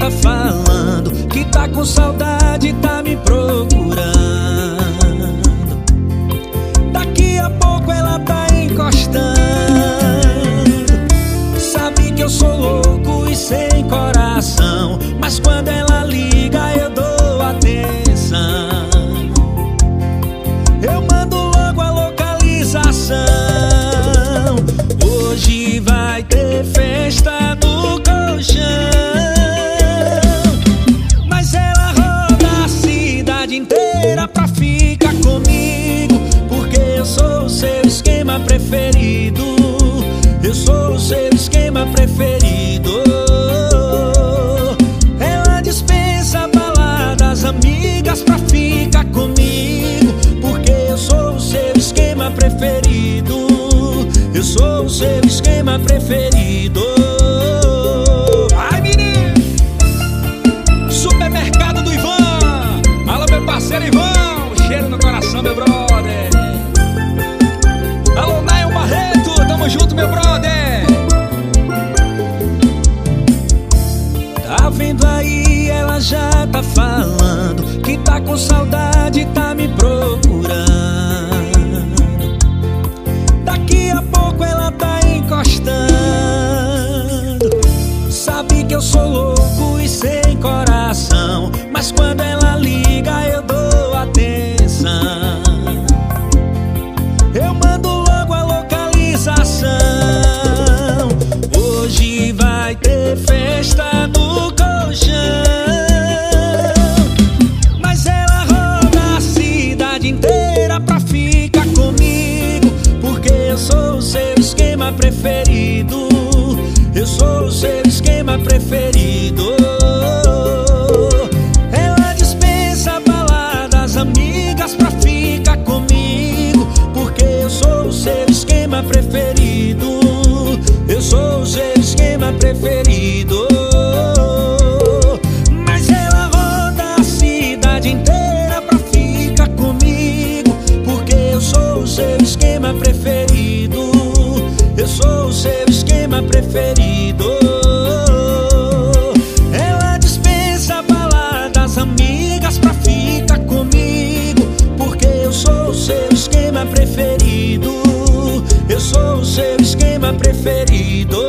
tá falando que tá com saudade, tá me procurando. Daqui a pouco ela tá encostando. Sabe que eu sou louco e sem coração, mas quando ela liga eu dou atenção. Eu mando logo a localização. Hoje vai ter festa no colchão, mas ela roda a cidade inteira pra ficar comigo, porque eu sou o seu esquema preferido. Eu sou o seu esquema preferido. Ela dispensa baladas, amigas pra ficar comigo, porque eu sou o seu esquema preferido. Eu sou o seu esquema preferido. Ai, menino! Supermercado do Ivan. Alô, meu parceiro Ivan. Cheiro no coração, meu brother. Alô, Nail Barreto. Tamo junto, meu brother. Tá vendo aí, ela já tá falando que tá com saudade, tá me procurando. Daqui a pouco ela tá encostando. Sabe que eu sou louco e sem coração, mas quando ela liga eu dou atenção. Eu mando logo a localização. Hoje vai ter festa no colchão, mas ela roda a cidade inteira pra ficar comigo, porque eu sou o seu esquema preferido. Eu sou o seu esquema preferido. Ela dispensa baladas, amigas pra ficar comigo, porque eu sou o seu esquema preferido. Eu sou o seu esquema preferido. Mas ela roda a cidade inteira pra ficar comigo, porque eu sou o seu esquema preferido. Eu sou o seu esquema preferido. Ela dispensa baladas, amigas pra ficar comigo, porque eu sou o seu esquema preferido. Eu sou o seu esquema preferido.